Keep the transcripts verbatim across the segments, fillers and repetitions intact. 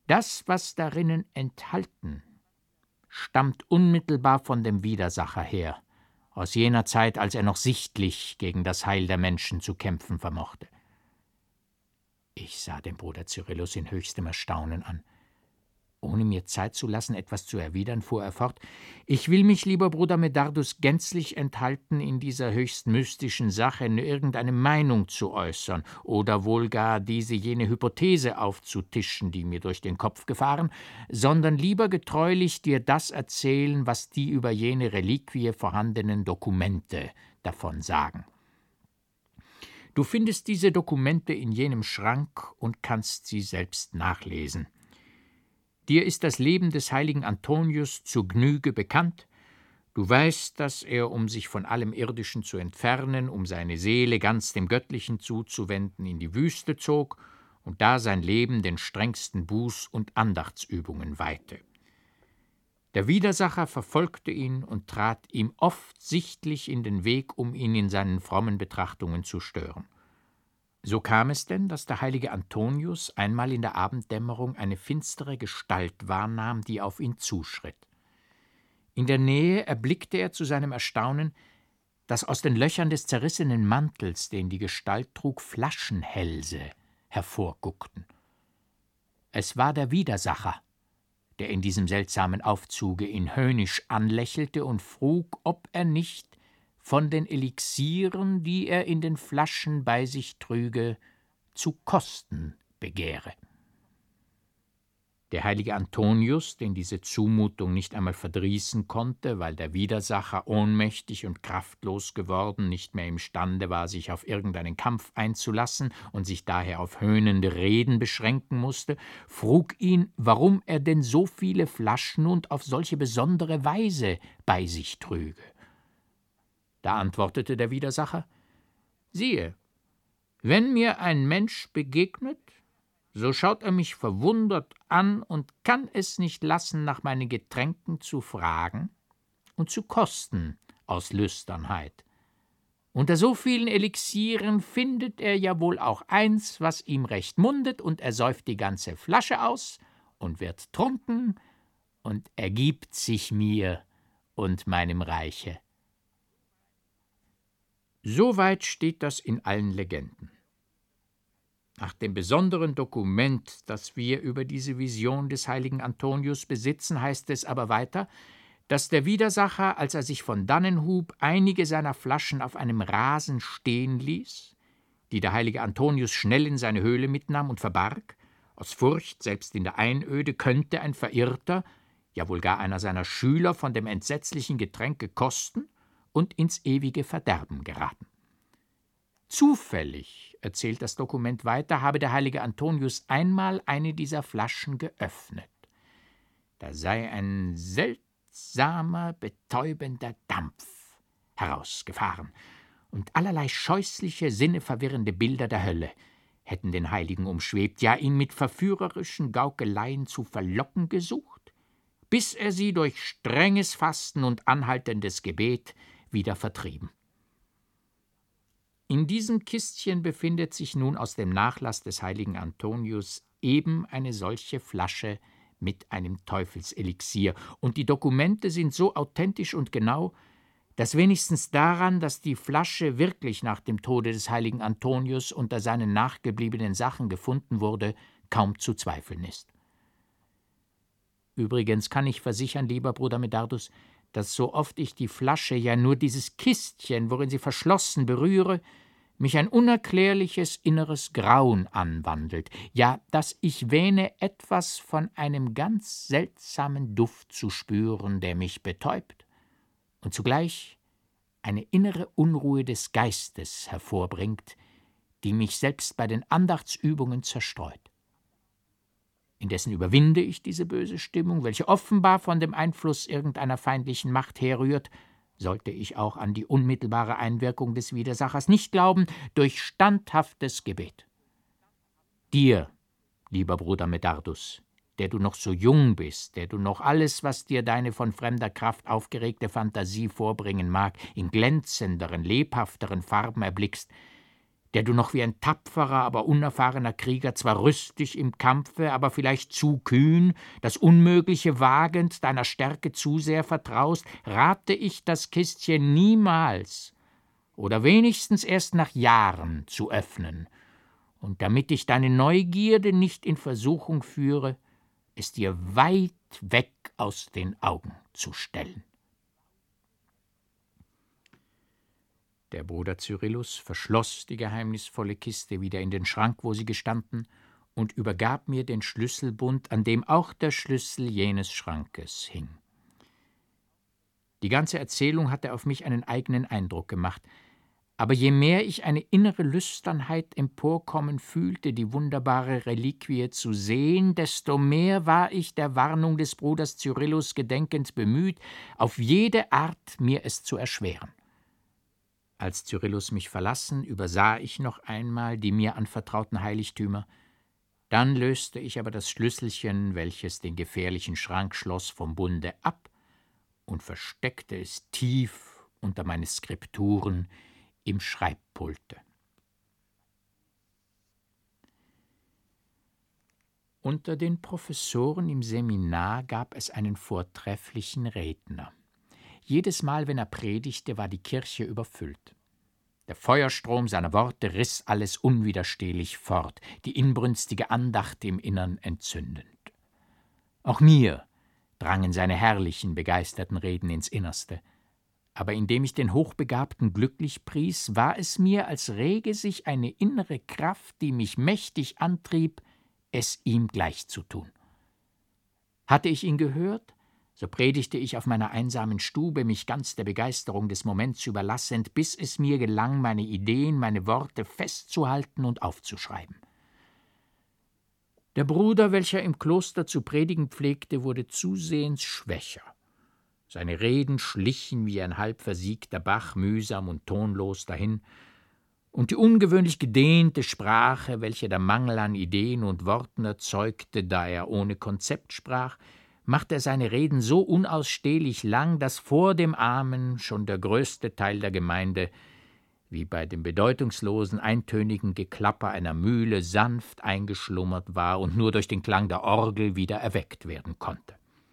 Das, was darinnen enthalten, stammt unmittelbar von dem Widersacher her, aus jener Zeit, als er noch sichtlich gegen das Heil der Menschen zu kämpfen vermochte. Ich sah den Bruder Cyrillus in höchstem Erstaunen an. Ohne mir Zeit zu lassen, etwas zu erwidern, fuhr er fort: »Ich will mich, lieber Bruder Medardus, gänzlich enthalten, in dieser höchst mystischen Sache irgendeine Meinung zu äußern oder wohl gar diese jene Hypothese aufzutischen, die mir durch den Kopf gefahren, sondern lieber getreulich dir das erzählen, was die über jene Reliquie vorhandenen Dokumente davon sagen. Du findest diese Dokumente in jenem Schrank und kannst sie selbst nachlesen. Dir ist das Leben des heiligen Antonius zu Gnüge bekannt. Du weißt, dass er, um sich von allem Irdischen zu entfernen, um seine Seele ganz dem Göttlichen zuzuwenden, in die Wüste zog und da sein Leben den strengsten Buß- und Andachtsübungen weihte. Der Widersacher verfolgte ihn und trat ihm oft sichtlich in den Weg, um ihn in seinen frommen Betrachtungen zu stören. So kam es denn, dass der heilige Antonius einmal in der Abenddämmerung eine finstere Gestalt wahrnahm, die auf ihn zuschritt. In der Nähe erblickte er zu seinem Erstaunen, dass aus den Löchern des zerrissenen Mantels, den die Gestalt trug, Flaschenhälse hervorguckten. Es war der Widersacher, der in diesem seltsamen Aufzuge ihn höhnisch anlächelte und frug, ob er nicht von den Elixieren, die er in den Flaschen bei sich trüge, zu kosten begehre. Der heilige Antonius, den diese Zumutung nicht einmal verdrießen konnte, weil der Widersacher, ohnmächtig und kraftlos geworden, nicht mehr imstande war, sich auf irgendeinen Kampf einzulassen und sich daher auf höhnende Reden beschränken musste, frug ihn, warum er denn so viele Flaschen und auf solche besondere Weise bei sich trüge. Da antwortete der Widersacher: »Siehe, wenn mir ein Mensch begegnet, so schaut er mich verwundert an und kann es nicht lassen, nach meinen Getränken zu fragen und zu kosten aus Lüsternheit. Unter so vielen Elixieren findet er ja wohl auch eins, was ihm recht mundet, und er säuft die ganze Flasche aus und wird trunken und ergibt sich mir und meinem Reiche.« Soweit steht das in allen Legenden. Nach dem besonderen Dokument, das wir über diese Vision des heiligen Antonius besitzen, heißt es aber weiter, dass der Widersacher, als er sich von dannen hub, einige seiner Flaschen auf einem Rasen stehen ließ, die der heilige Antonius schnell in seine Höhle mitnahm und verbarg, aus Furcht, selbst in der Einöde könnte ein Verirrter, ja wohl gar einer seiner Schüler, von dem entsetzlichen Getränke kosten und ins ewige Verderben geraten. Zufällig, erzählt das Dokument weiter, habe der heilige Antonius einmal eine dieser Flaschen geöffnet. Da sei ein seltsamer, betäubender Dampf herausgefahren, und allerlei scheußliche, sinneverwirrende Bilder der Hölle hätten den Heiligen umschwebt, ja ihn mit verführerischen Gaukeleien zu verlocken gesucht, bis er sie durch strenges Fasten und anhaltendes Gebet wieder vertrieben. In diesem Kistchen befindet sich nun aus dem Nachlass des heiligen Antonius eben eine solche Flasche mit einem Teufelselixier, und die Dokumente sind so authentisch und genau, dass wenigstens daran, dass die Flasche wirklich nach dem Tode des heiligen Antonius unter seinen nachgebliebenen Sachen gefunden wurde, kaum zu zweifeln ist. Übrigens kann ich versichern, lieber Bruder Medardus, dass so oft ich die Flasche, ja nur dieses Kistchen, worin sie verschlossen, berühre, mich ein unerklärliches inneres Grauen anwandelt, ja, dass ich wähne, etwas von einem ganz seltsamen Duft zu spüren, der mich betäubt und zugleich eine innere Unruhe des Geistes hervorbringt, die mich selbst bei den Andachtsübungen zerstreut. Indessen überwinde ich diese böse Stimmung, welche offenbar von dem Einfluss irgendeiner feindlichen Macht herrührt, sollte ich auch an die unmittelbare Einwirkung des Widersachers nicht glauben, durch standhaftes Gebet. Dir, lieber Bruder Medardus, der du noch so jung bist, der du noch alles, was dir deine von fremder Kraft aufgeregte Fantasie vorbringen mag, in glänzenderen, lebhafteren Farben erblickst, der du noch wie ein tapferer, aber unerfahrener Krieger zwar rüstig im Kampfe, aber vielleicht zu kühn, das Unmögliche wagend, deiner Stärke zu sehr vertraust, rate ich, das Kistchen niemals oder wenigstens erst nach Jahren zu öffnen, und damit ich deine Neugierde nicht in Versuchung führe, es dir weit weg aus den Augen zu stellen. Der Bruder Cyrillus verschloss die geheimnisvolle Kiste wieder in den Schrank, wo sie gestanden, und übergab mir den Schlüsselbund, an dem auch der Schlüssel jenes Schrankes hing. Die ganze Erzählung hatte auf mich einen eigenen Eindruck gemacht, aber je mehr ich eine innere Lüsternheit emporkommen fühlte, die wunderbare Reliquie zu sehen, desto mehr war ich der Warnung des Bruders Cyrillus gedenkend bemüht, auf jede Art mir es zu erschweren. Als Cyrillus mich verlassen, übersah ich noch einmal die mir anvertrauten Heiligtümer. Dann löste ich aber das Schlüsselchen, welches den gefährlichen Schrank schloss, vom Bunde ab und versteckte es tief unter meine Skripturen im Schreibpulte. Unter den Professoren im Seminar gab es einen vortrefflichen Redner. Jedes Mal, wenn er predigte, war die Kirche überfüllt. Der Feuerstrom seiner Worte riss alles unwiderstehlich fort, die inbrünstige Andacht im Innern entzündend. Auch mir drangen seine herrlichen, begeisterten Reden ins Innerste. Aber indem ich den Hochbegabten glücklich pries, war es mir, als rege sich eine innere Kraft, die mich mächtig antrieb, es ihm gleich zu tun. Hatte ich ihn gehört, so predigte ich auf meiner einsamen Stube, mich ganz der Begeisterung des Moments überlassend, bis es mir gelang, meine Ideen, meine Worte festzuhalten und aufzuschreiben. Der Bruder, welcher im Kloster zu predigen pflegte, wurde zusehends schwächer. Seine Reden schlichen wie ein halb versiegter Bach mühsam und tonlos dahin, und die ungewöhnlich gedehnte Sprache, welche der Mangel an Ideen und Worten erzeugte, da er ohne Konzept sprach, machte er seine Reden so unausstehlich lang, dass vor dem Amen schon der größte Teil der Gemeinde, wie bei dem bedeutungslosen, eintönigen Geklapper einer Mühle, sanft eingeschlummert war und nur durch den Klang der Orgel wieder erweckt werden konnte.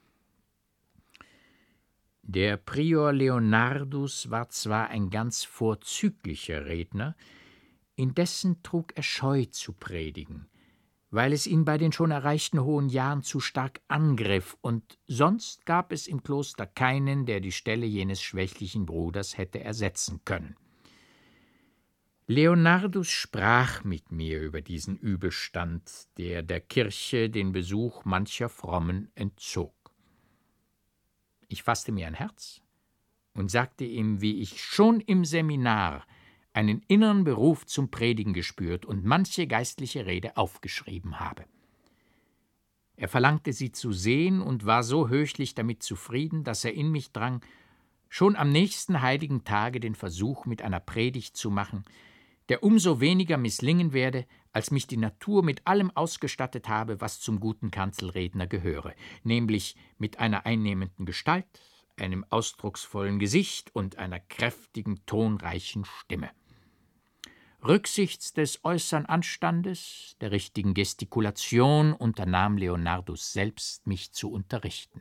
Der Prior Leonardus war zwar ein ganz vorzüglicher Redner, indessen trug er Scheu zu predigen, weil es ihn bei den schon erreichten hohen Jahren zu stark angriff, und sonst gab es im Kloster keinen, der die Stelle jenes schwächlichen Bruders hätte ersetzen können. Leonardus sprach mit mir über diesen Übelstand, der der Kirche den Besuch mancher Frommen entzog. Ich fasste mir ein Herz und sagte ihm, wie ich schon im Seminar einen inneren Beruf zum Predigen gespürt und manche geistliche Rede aufgeschrieben habe. Er verlangte sie zu sehen und war so höchlich damit zufrieden, dass er in mich drang, schon am nächsten heiligen Tage den Versuch mit einer Predigt zu machen, der umso weniger misslingen werde, als mich die Natur mit allem ausgestattet habe, was zum guten Kanzelredner gehöre, nämlich mit einer einnehmenden Gestalt, einem ausdrucksvollen Gesicht und einer kräftigen, tonreichen Stimme. Rücksichts des äußeren Anstandes, der richtigen Gestikulation unternahm Leonardus selbst, mich zu unterrichten.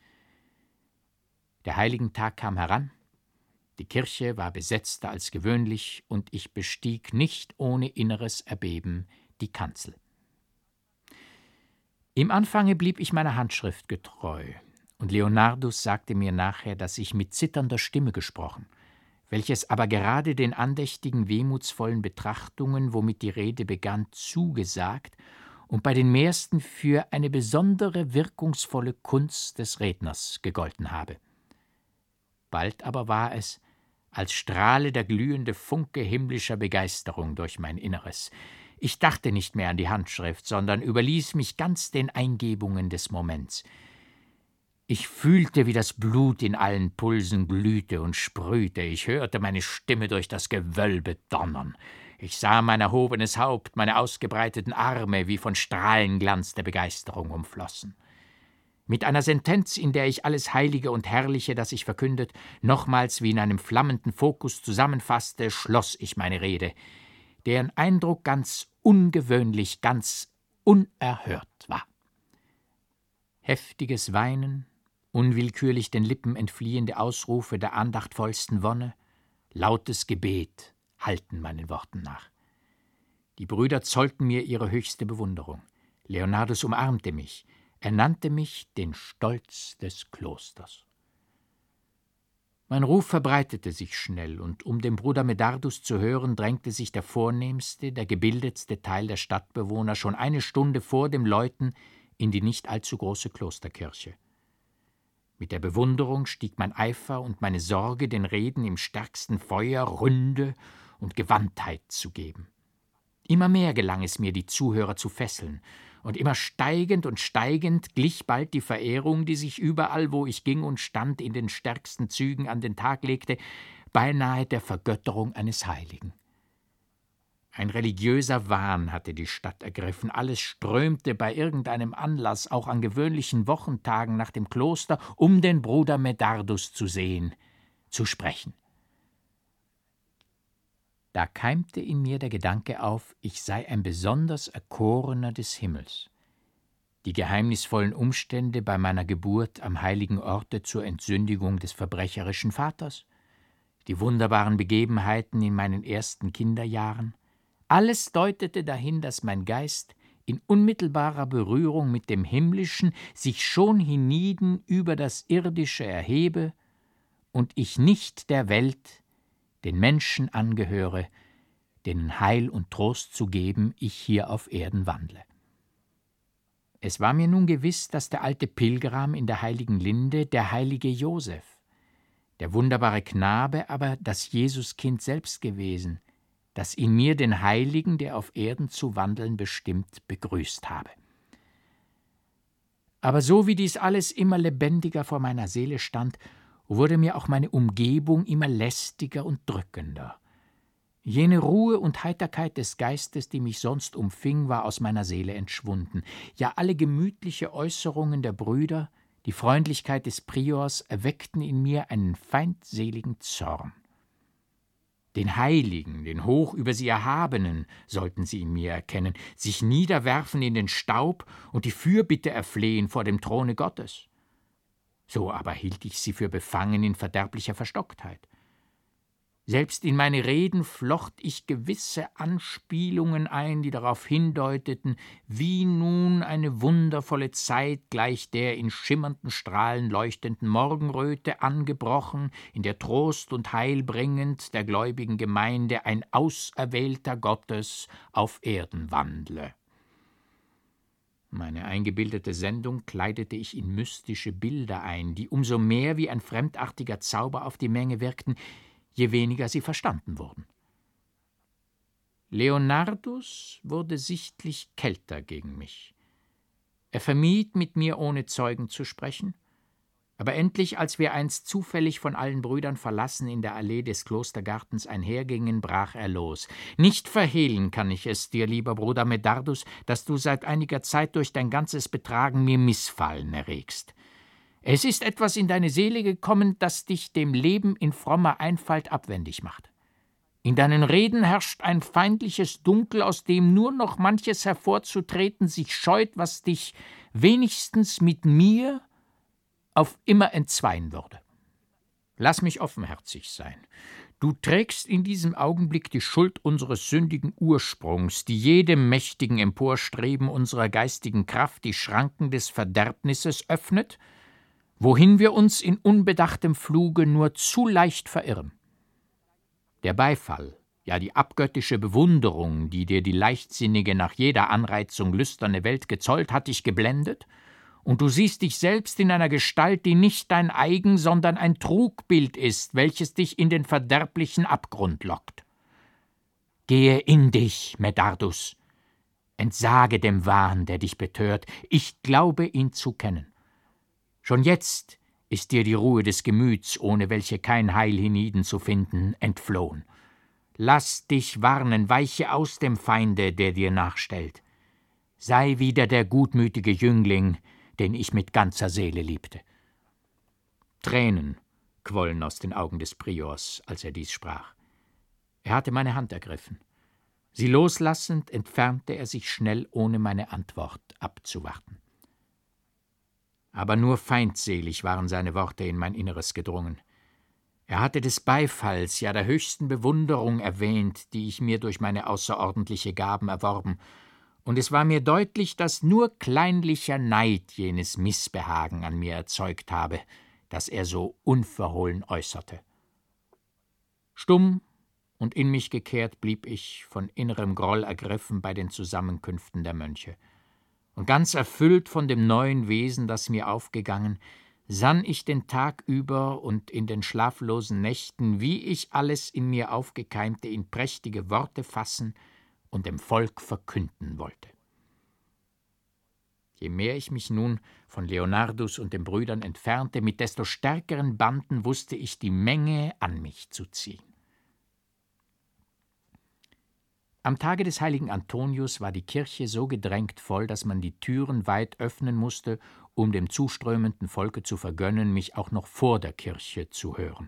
Der heiligen Tag kam heran, die Kirche war besetzter als gewöhnlich, und ich bestieg nicht ohne inneres Erbeben die Kanzel. Im Anfange blieb ich meiner Handschrift getreu, und Leonardus sagte mir nachher, dass ich mit zitternder Stimme gesprochen, welches aber gerade den andächtigen, wehmutsvollen Betrachtungen, womit die Rede begann, zugesagt und bei den meisten für eine besondere wirkungsvolle Kunst des Redners gegolten habe. Bald aber war es, als strahle der glühende Funke himmlischer Begeisterung durch mein Inneres. Ich dachte nicht mehr an die Handschrift, sondern überließ mich ganz den Eingebungen des Moments. Ich fühlte, wie das Blut in allen Pulsen glühte und sprühte. Ich hörte meine Stimme durch das Gewölbe donnern. Ich sah mein erhobenes Haupt, meine ausgebreiteten Arme, wie von Strahlenglanz der Begeisterung umflossen. Mit einer Sentenz, in der ich alles Heilige und Herrliche, das ich verkündet, nochmals wie in einem flammenden Fokus zusammenfasste, schloss ich meine Rede. deren Eindruck ganz ungewöhnlich, ganz unerhört war. Heftiges Weinen, unwillkürlich den Lippen entfliehende Ausrufe der andachtvollsten Wonne, lautes Gebet hallten meinen Worten nach. Die Brüder zollten mir ihre höchste Bewunderung. Leonardus umarmte mich. Er nannte mich den Stolz des Klosters. Mein Ruf verbreitete sich schnell, und um den Bruder Medardus zu hören, drängte sich der vornehmste, der gebildetste Teil der Stadtbewohner schon eine Stunde vor dem Läuten in die nicht allzu große Klosterkirche. Mit der Bewunderung stieg mein Eifer und meine Sorge, den Reden im stärksten Feuer Ründe und Gewandtheit zu geben. Immer mehr gelang es mir, die Zuhörer zu fesseln, und immer steigend und steigend glich bald die Verehrung, die sich überall, wo ich ging und stand, in den stärksten Zügen an den Tag legte, beinahe der Vergötterung eines Heiligen. Ein religiöser Wahn hatte die Stadt ergriffen, alles strömte bei irgendeinem Anlass, auch an gewöhnlichen Wochentagen, nach dem Kloster, um den Bruder Medardus zu sehen, zu sprechen. Da keimte in mir der Gedanke auf, ich sei ein besonders Erkorener des Himmels. Die geheimnisvollen Umstände bei meiner Geburt am heiligen Orte zur Entsündigung des verbrecherischen Vaters, die wunderbaren Begebenheiten in meinen ersten Kinderjahren, alles deutete dahin, dass mein Geist in unmittelbarer Berührung mit dem Himmlischen sich schon hienieden über das Irdische erhebe und ich nicht der Welt, den Menschen angehöre, denen Heil und Trost zu geben ich hier auf Erden wandle. Es war mir nun gewiss, dass der alte Pilgram in der heiligen Linde der heilige Josef, der wunderbare Knabe aber das Jesuskind selbst gewesen, das in mir den Heiligen, der auf Erden zu wandeln bestimmt, begrüßt habe. Aber so wie dies alles immer lebendiger vor meiner Seele stand, wurde mir auch meine Umgebung immer lästiger und drückender. Jene Ruhe und Heiterkeit des Geistes, die mich sonst umfing, war aus meiner Seele entschwunden. Ja, alle gemütliche Äußerungen der Brüder, die Freundlichkeit des Priors erweckten in mir einen feindseligen Zorn. Den Heiligen, den hoch über sie Erhabenen, sollten sie in mir erkennen, sich niederwerfen in den Staub und die Fürbitte erflehen vor dem Throne Gottes. So aber hielt ich sie für befangen in verderblicher Verstocktheit. Selbst in meine Reden flocht ich gewisse Anspielungen ein, die darauf hindeuteten, wie nun eine wundervolle Zeit gleich der in schimmernden Strahlen leuchtenden Morgenröte angebrochen, in der Trost und Heil bringend der gläubigen Gemeinde ein Auserwählter Gottes auf Erden wandle. Meine eingebildete Sendung kleidete ich in mystische Bilder ein, die umso mehr wie ein fremdartiger Zauber auf die Menge wirkten, je weniger sie verstanden wurden. Leonardus wurde sichtlich kälter gegen mich. Er vermied, mit mir ohne Zeugen zu sprechen, aber endlich, als wir einst zufällig von allen Brüdern verlassen in der Allee des Klostergartens einhergingen, brach er los. »Nicht verhehlen kann ich es dir, lieber Bruder Medardus, dass du seit einiger Zeit durch dein ganzes Betragen mir Missfallen erregst. Es ist etwas in deine Seele gekommen, das dich dem Leben in frommer Einfalt abwendig macht. In deinen Reden herrscht ein feindliches Dunkel, aus dem nur noch manches hervorzutreten sich scheut, was dich wenigstens mit mir auf immer entzweien würde. Lass mich offenherzig sein. Du trägst in diesem Augenblick die Schuld unseres sündigen Ursprungs, die jedem mächtigen Emporstreben unserer geistigen Kraft die Schranken des Verderbnisses öffnet, wohin wir uns in unbedachtem Fluge nur zu leicht verirren. Der Beifall, ja die abgöttische Bewunderung, die dir die leichtsinnige, nach jeder Anreizung lüsterne Welt gezollt, hat dich geblendet, und du siehst dich selbst in einer Gestalt, die nicht dein eigen, sondern ein Trugbild ist, welches dich in den verderblichen Abgrund lockt. Gehe in dich, Medardus, entsage dem Wahn, der dich betört, ich glaube, ihn zu kennen. Schon jetzt ist dir die Ruhe des Gemüts, ohne welche kein Heil hienieden zu finden, entflohen. Lass dich warnen, weiche aus dem Feinde, der dir nachstellt. Sei wieder der gutmütige Jüngling, den ich mit ganzer Seele liebte.« Tränen quollen aus den Augen des Priors, als er dies sprach. Er hatte meine Hand ergriffen. Sie loslassend, entfernte er sich schnell, ohne meine Antwort abzuwarten. Aber nur feindselig waren seine Worte in mein Inneres gedrungen. Er hatte des Beifalls, ja der höchsten Bewunderung erwähnt, die ich mir durch meine außerordentliche Gaben erworben, und es war mir deutlich, dass nur kleinlicher Neid jenes Missbehagen an mir erzeugt habe, das er so unverhohlen äußerte. Stumm und in mich gekehrt blieb ich, von innerem Groll ergriffen bei den Zusammenkünften der Mönche. Und ganz erfüllt von dem neuen Wesen, das mir aufgegangen, sann ich den Tag über und in den schlaflosen Nächten, wie ich alles in mir Aufgekeimte in prächtige Worte fassen und dem Volk verkünden wollte. Je mehr ich mich nun von Leonardus und den Brüdern entfernte, mit desto stärkeren Banden wusste ich die Menge an mich zu ziehen. Am Tage des heiligen Antonius war die Kirche so gedrängt voll, dass man die Türen weit öffnen musste, um dem zuströmenden Volke zu vergönnen, mich auch noch vor der Kirche zu hören.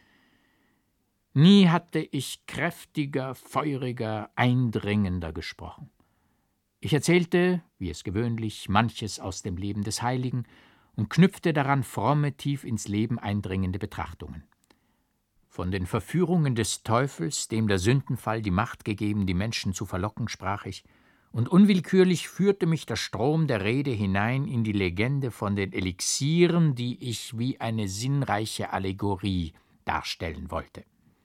Nie hatte ich kräftiger, feuriger, eindringender gesprochen. Ich erzählte, wie es gewöhnlich, manches aus dem Leben des Heiligen und knüpfte daran fromme, tief ins Leben eindringende Betrachtungen. Von den Verführungen des Teufels, dem der Sündenfall die Macht gegeben, die Menschen zu verlocken, sprach ich, und unwillkürlich führte mich der Strom der Rede hinein in die Legende von den Elixieren, die ich wie eine sinnreiche Allegorie darstellen wollte.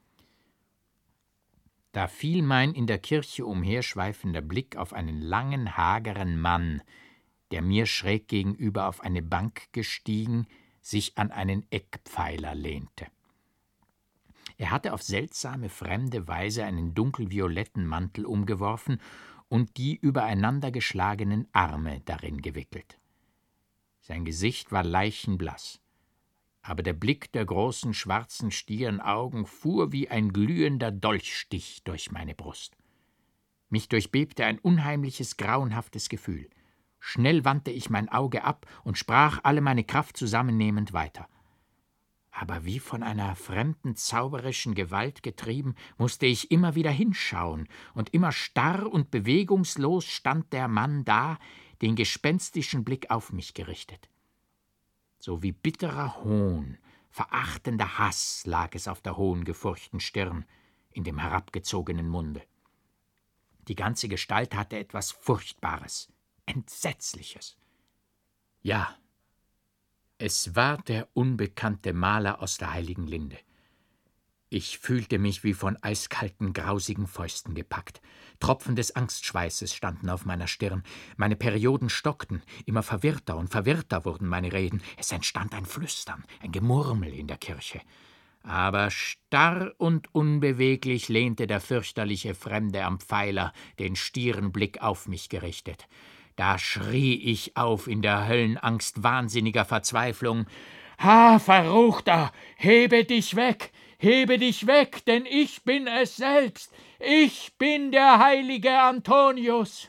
Da fiel mein in der Kirche umherschweifender Blick auf einen langen, hageren Mann, der mir schräg gegenüber auf eine Bank gestiegen, sich an einen Eckpfeiler lehnte. Er hatte auf seltsame, fremde Weise einen dunkelvioletten Mantel umgeworfen und die übereinandergeschlagenen Arme darin gewickelt. Sein Gesicht war leichenblass, aber der Blick der großen, schwarzen, stieren Augen fuhr wie ein glühender Dolchstich durch meine Brust. Mich durchbebte ein unheimliches, grauenhaftes Gefühl. Schnell wandte ich mein Auge ab und sprach, alle meine Kraft zusammennehmend, weiter. Aber wie von einer fremden, zauberischen Gewalt getrieben, musste ich immer wieder hinschauen, und immer starr und bewegungslos stand der Mann da, den gespenstischen Blick auf mich gerichtet. So wie bitterer Hohn, verachtender Hass lag es auf der hohen, gefurchten Stirn, in dem herabgezogenen Munde. Die ganze Gestalt hatte etwas Furchtbares, Entsetzliches. Ja, es war der unbekannte Maler aus der heiligen Linde. Ich fühlte mich wie von eiskalten, grausigen Fäusten gepackt. Tropfen des Angstschweißes standen auf meiner Stirn. Meine Perioden stockten. Immer verwirrter und verwirrter wurden meine Reden. Es entstand ein Flüstern, ein Gemurmel in der Kirche. Aber starr und unbeweglich lehnte der fürchterliche Fremde am Pfeiler, den stieren Blick auf mich gerichtet. Da schrie ich auf in der Höllenangst wahnsinniger Verzweiflung. »Ha, Verruchter, hebe dich weg, hebe dich weg, denn ich bin es selbst, ich bin der heilige Antonius!«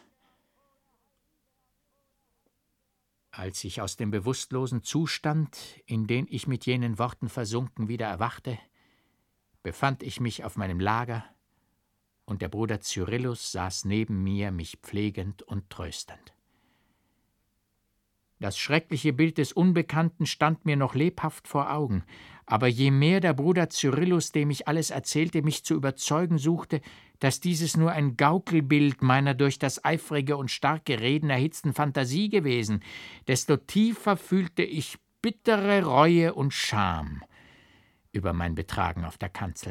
Als ich aus dem bewusstlosen Zustand, in den ich mit jenen Worten versunken, wieder erwachte, befand ich mich auf meinem Lager, und der Bruder Cyrillus saß neben mir, mich pflegend und tröstend. Das schreckliche Bild des Unbekannten stand mir noch lebhaft vor Augen, aber je mehr der Bruder Cyrillus, dem ich alles erzählte, mich zu überzeugen suchte, dass dieses nur ein Gaukelbild meiner durch das eifrige und starke Reden erhitzten Phantasie gewesen, desto tiefer fühlte ich bittere Reue und Scham über mein Betragen auf der Kanzel.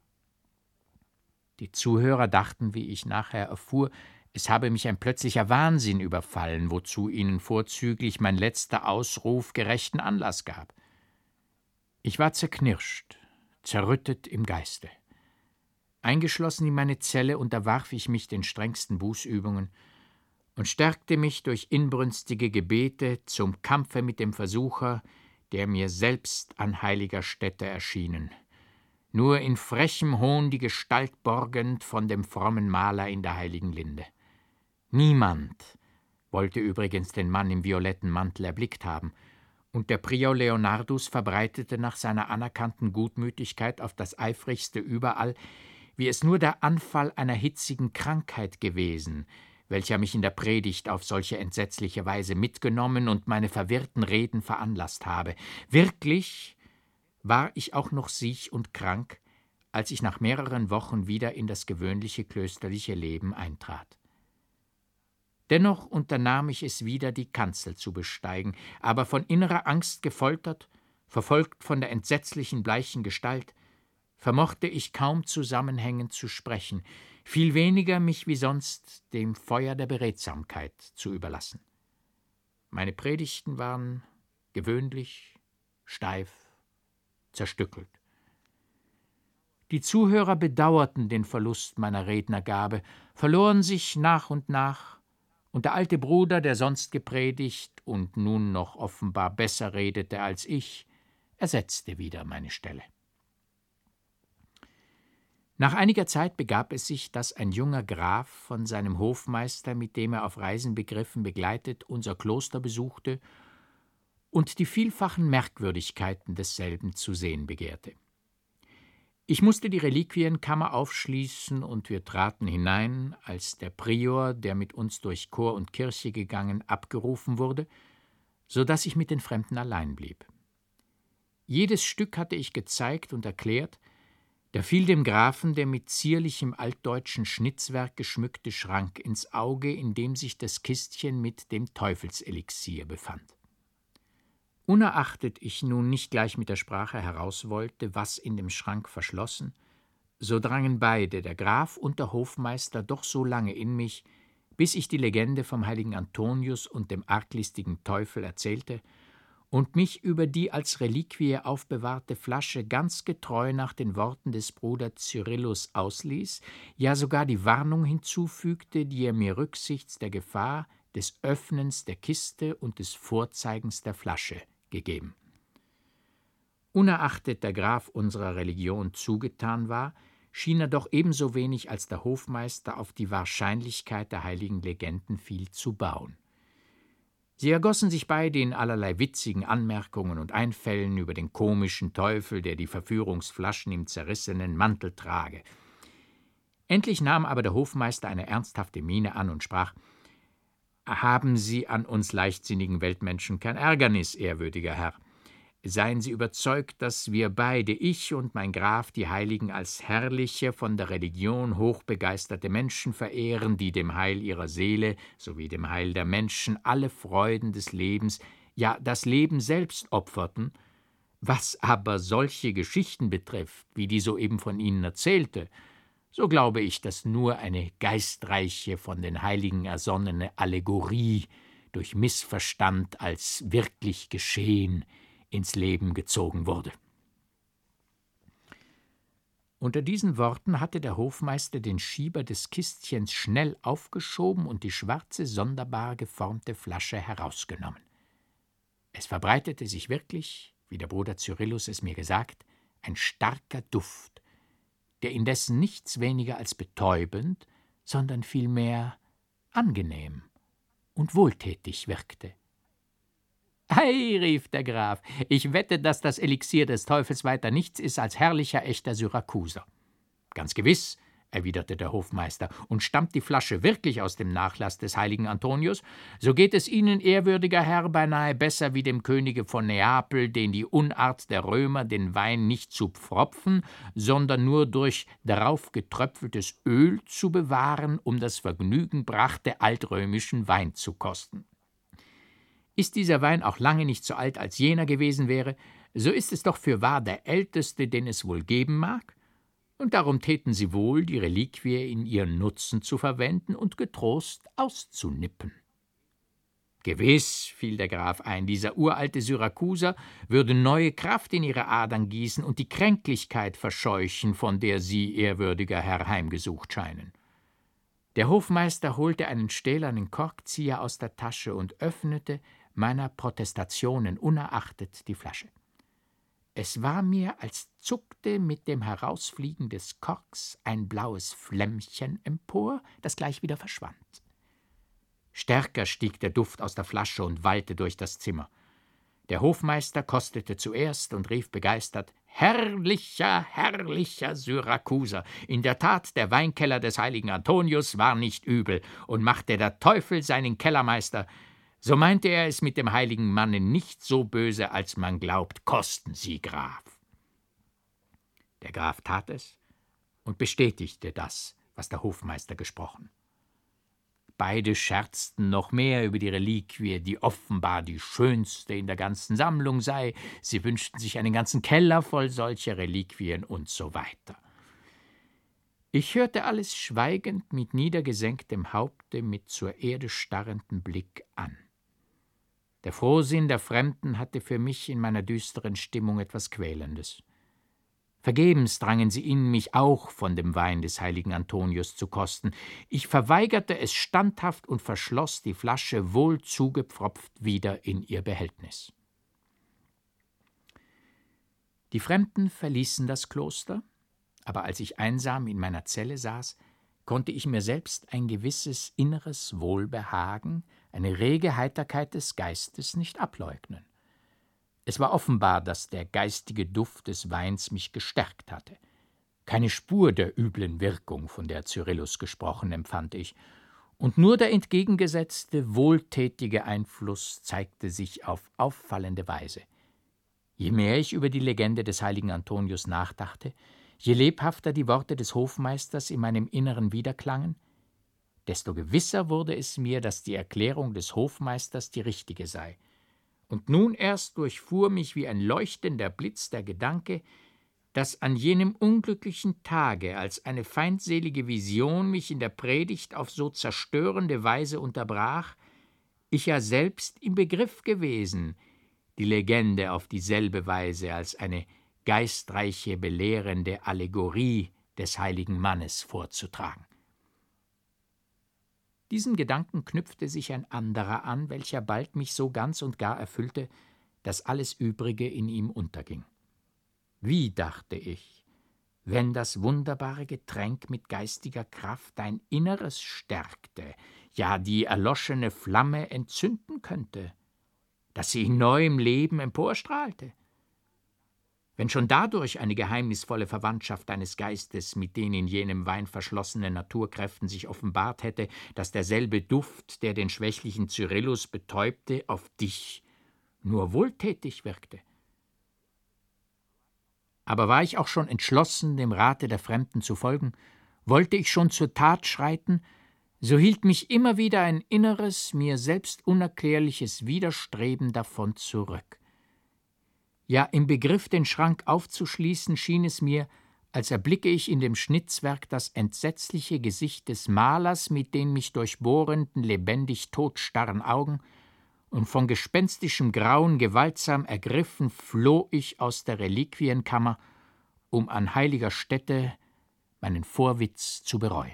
Die Zuhörer dachten, wie ich nachher erfuhr, es habe mich ein plötzlicher Wahnsinn überfallen, wozu ihnen vorzüglich mein letzter Ausruf gerechten Anlass gab. Ich war zerknirscht, zerrüttet im Geiste. Eingeschlossen in meine Zelle unterwarf ich mich den strengsten Bußübungen und stärkte mich durch inbrünstige Gebete zum Kampfe mit dem Versucher, der mir selbst an heiliger Stätte erschienen, nur in frechem Hohn die Gestalt borgend von dem frommen Maler in der heiligen Linde. Niemand wollte übrigens den Mann im violetten Mantel erblickt haben, und der Prior Leonardus verbreitete nach seiner anerkannten Gutmütigkeit auf das eifrigste überall, wie es nur der Anfall einer hitzigen Krankheit gewesen, welcher mich in der Predigt auf solche entsetzliche Weise mitgenommen und meine verwirrten Reden veranlasst habe. Wirklich war ich auch noch siech und krank, als ich nach mehreren Wochen wieder in das gewöhnliche klösterliche Leben eintrat. Dennoch unternahm ich es wieder, die Kanzel zu besteigen, aber von innerer Angst gefoltert, verfolgt von der entsetzlichen bleichen Gestalt, vermochte ich kaum zusammenhängend zu sprechen, viel weniger mich wie sonst dem Feuer der Beredsamkeit zu überlassen. Meine Predigten waren gewöhnlich, steif, zerstückelt. Die Zuhörer bedauerten den Verlust meiner Rednergabe, verloren sich nach und nach, und der alte Bruder, der sonst gepredigt und nun noch offenbar besser redete als ich, ersetzte wieder meine Stelle. Nach einiger Zeit begab es sich, dass ein junger Graf von seinem Hofmeister, mit dem er auf Reisen begriffen, begleitet, unser Kloster besuchte und die vielfachen Merkwürdigkeiten desselben zu sehen begehrte. Ich musste die Reliquienkammer aufschließen, und wir traten hinein, als der Prior, der mit uns durch Chor und Kirche gegangen, abgerufen wurde, so daß ich mit den Fremden allein blieb. Jedes Stück hatte ich gezeigt und erklärt, da fiel dem Grafen der mit zierlichem altdeutschen Schnitzwerk geschmückte Schrank ins Auge, in dem sich das Kistchen mit dem Teufelselixier befand. Unerachtet ich nun nicht gleich mit der Sprache heraus wollte, was in dem Schrank verschlossen, so drangen beide, der Graf und der Hofmeister, doch so lange in mich, bis ich die Legende vom heiligen Antonius und dem arglistigen Teufel erzählte und mich über die als Reliquie aufbewahrte Flasche ganz getreu nach den Worten des Bruders Cyrillus ausließ, ja sogar die Warnung hinzufügte, die er mir rücksichts der Gefahr des Öffnens der Kiste und des Vorzeigens der Flasche gegeben. Unerachtet der Graf unserer Religion zugetan war, schien er doch ebenso wenig als der Hofmeister auf die Wahrscheinlichkeit der heiligen Legenden viel zu bauen. Sie ergossen sich beide in allerlei witzigen Anmerkungen und Einfällen über den komischen Teufel, der die Verführungsflaschen im zerrissenen Mantel trage. Endlich nahm aber der Hofmeister eine ernsthafte Miene an und sprach: »Haben Sie an uns leichtsinnigen Weltmenschen kein Ärgernis, ehrwürdiger Herr. Seien Sie überzeugt, dass wir beide, ich und mein Graf, die Heiligen als herrliche, von der Religion hochbegeisterte Menschen verehren, die dem Heil ihrer Seele sowie dem Heil der Menschen alle Freuden des Lebens, ja das Leben selbst opferten. Was aber solche Geschichten betrifft, wie die soeben von Ihnen erzählte, so glaube ich, dass nur eine geistreiche, von den Heiligen ersonnene Allegorie durch Missverstand als wirklich geschehen ins Leben gezogen wurde.« Unter diesen Worten hatte der Hofmeister den Schieber des Kistchens schnell aufgeschoben und die schwarze, sonderbar geformte Flasche herausgenommen. Es verbreitete sich wirklich, wie der Bruder Cyrillus es mir gesagt, ein starker Duft, der indessen nichts weniger als betäubend, sondern vielmehr angenehm und wohltätig wirkte. »Ei«, rief der Graf, »ich wette, dass das Elixier des Teufels weiter nichts ist als herrlicher, echter Syrakuser.« »Ganz gewiss«, erwiderte der Hofmeister, »und stammt die Flasche wirklich aus dem Nachlass des heiligen Antonius, so geht es Ihnen, ehrwürdiger Herr, beinahe besser wie dem Könige von Neapel, den die Unart der Römer, den Wein nicht zu pfropfen, sondern nur durch darauf getröpfeltes Öl zu bewahren, um das Vergnügen brachte, altrömischen Wein zu kosten. Ist dieser Wein auch lange nicht so alt als jener gewesen wäre, so ist es doch fürwahr der älteste, den es wohl geben mag, und darum täten Sie wohl, die Reliquie in ihren Nutzen zu verwenden und getrost auszunippen.« »Gewiss«, fiel der Graf ein, »dieser uralte Syrakuser würde neue Kraft in ihre Adern gießen und die Kränklichkeit verscheuchen, von der Sie, ehrwürdiger Herr, heimgesucht scheinen.« Der Hofmeister holte einen stählernen Korkzieher aus der Tasche und öffnete, meiner Protestationen unerachtet, die Flasche. Es war mir, als zuckte mit dem Herausfliegen des Korks ein blaues Flämmchen empor, das gleich wieder verschwand. Stärker stieg der Duft aus der Flasche und wallte durch das Zimmer. Der Hofmeister kostete zuerst und rief begeistert: »Herrlicher, herrlicher Syrakuser! In der Tat, der Weinkeller des heiligen Antonius war nicht übel, und machte der Teufel seinen Kellermeister, so meinte er es mit dem heiligen Manne nicht so böse, als man glaubt. Kosten Sie, Graf!« Der Graf tat es und bestätigte das, was der Hofmeister gesprochen. Beide scherzten noch mehr über die Reliquie, die offenbar die schönste in der ganzen Sammlung sei. Sie wünschten sich einen ganzen Keller voll solcher Reliquien und so weiter. Ich hörte alles schweigend mit niedergesenktem Haupte, mit zur Erde starrendem Blick an. Der Frohsinn der Fremden hatte für mich in meiner düsteren Stimmung etwas Quälendes. Vergebens drangen sie in mich auch von dem Wein des heiligen Antonius zu kosten. Ich verweigerte es standhaft und verschloss die Flasche wohl zugepfropft wieder in ihr Behältnis. Die Fremden verließen das Kloster, aber als ich einsam in meiner Zelle saß, konnte ich mir selbst ein gewisses inneres Wohlbehagen, eine rege Heiterkeit des Geistes nicht ableugnen. Es war offenbar, dass der geistige Duft des Weins mich gestärkt hatte. Keine Spur der üblen Wirkung, von der Cyrillus gesprochen, empfand ich, und nur der entgegengesetzte, wohltätige Einfluss zeigte sich auf auffallende Weise. Je mehr ich über die Legende des heiligen Antonius nachdachte, je lebhafter die Worte des Hofmeisters in meinem Inneren widerklangen, desto gewisser wurde es mir, dass die Erklärung des Hofmeisters die richtige sei. Und nun erst durchfuhr mich wie ein leuchtender Blitz der Gedanke, dass an jenem unglücklichen Tage, als eine feindselige Vision mich in der Predigt auf so zerstörende Weise unterbrach, ich ja selbst im Begriff gewesen, die Legende auf dieselbe Weise als eine geistreiche, belehrende Allegorie des heiligen Mannes vorzutragen. Diesem Gedanken knüpfte sich ein anderer an, welcher bald mich so ganz und gar erfüllte, dass alles Übrige in ihm unterging. Wie, dachte ich, wenn das wunderbare Getränk mit geistiger Kraft dein Inneres stärkte, ja die erloschene Flamme entzünden könnte, dass sie in neuem Leben emporstrahlte? Wenn schon dadurch eine geheimnisvolle Verwandtschaft deines Geistes mit den in jenem Wein verschlossenen Naturkräften sich offenbart hätte, dass derselbe Duft, der den schwächlichen Cyrillus betäubte, auf dich nur wohltätig wirkte. Aber war ich auch schon entschlossen, dem Rate der Fremden zu folgen, wollte ich schon zur Tat schreiten, so hielt mich immer wieder ein inneres, mir selbst unerklärliches Widerstreben davon zurück. Ja, im Begriff, den Schrank aufzuschließen, schien es mir, als erblicke ich in dem Schnitzwerk das entsetzliche Gesicht des Malers mit den mich durchbohrenden, lebendig todstarren Augen, und von gespenstischem Grauen gewaltsam ergriffen floh ich aus der Reliquienkammer, um an heiliger Stätte meinen Vorwitz zu bereuen.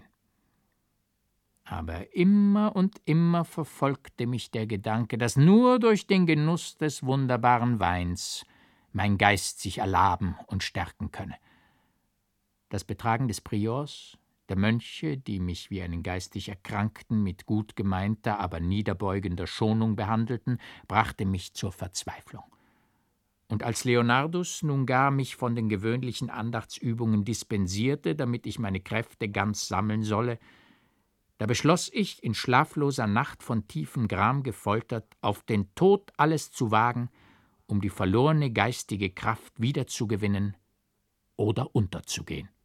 Aber immer und immer verfolgte mich der Gedanke, dass nur durch den Genuss des wunderbaren Weins mein Geist sich erlaben und stärken könne. Das Betragen des Priors, der Mönche, die mich wie einen geistig Erkrankten mit gut gemeinter, aber niederbeugender Schonung behandelten, brachte mich zur Verzweiflung. Und als Leonardus nun gar mich von den gewöhnlichen Andachtsübungen dispensierte, damit ich meine Kräfte ganz sammeln solle, da beschloss ich, in schlafloser Nacht von tiefem Gram gefoltert, auf den Tod alles zu wagen, um die verlorene geistige Kraft wiederzugewinnen oder unterzugehen.